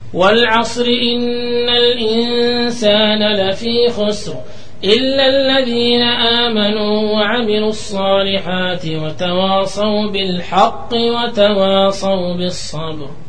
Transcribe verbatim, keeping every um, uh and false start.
والعصر إن الإنسان لفي خسر إلا الذين آمنوا وعملوا الصالحات وتواصوا بالحق وتواصوا بالصبر.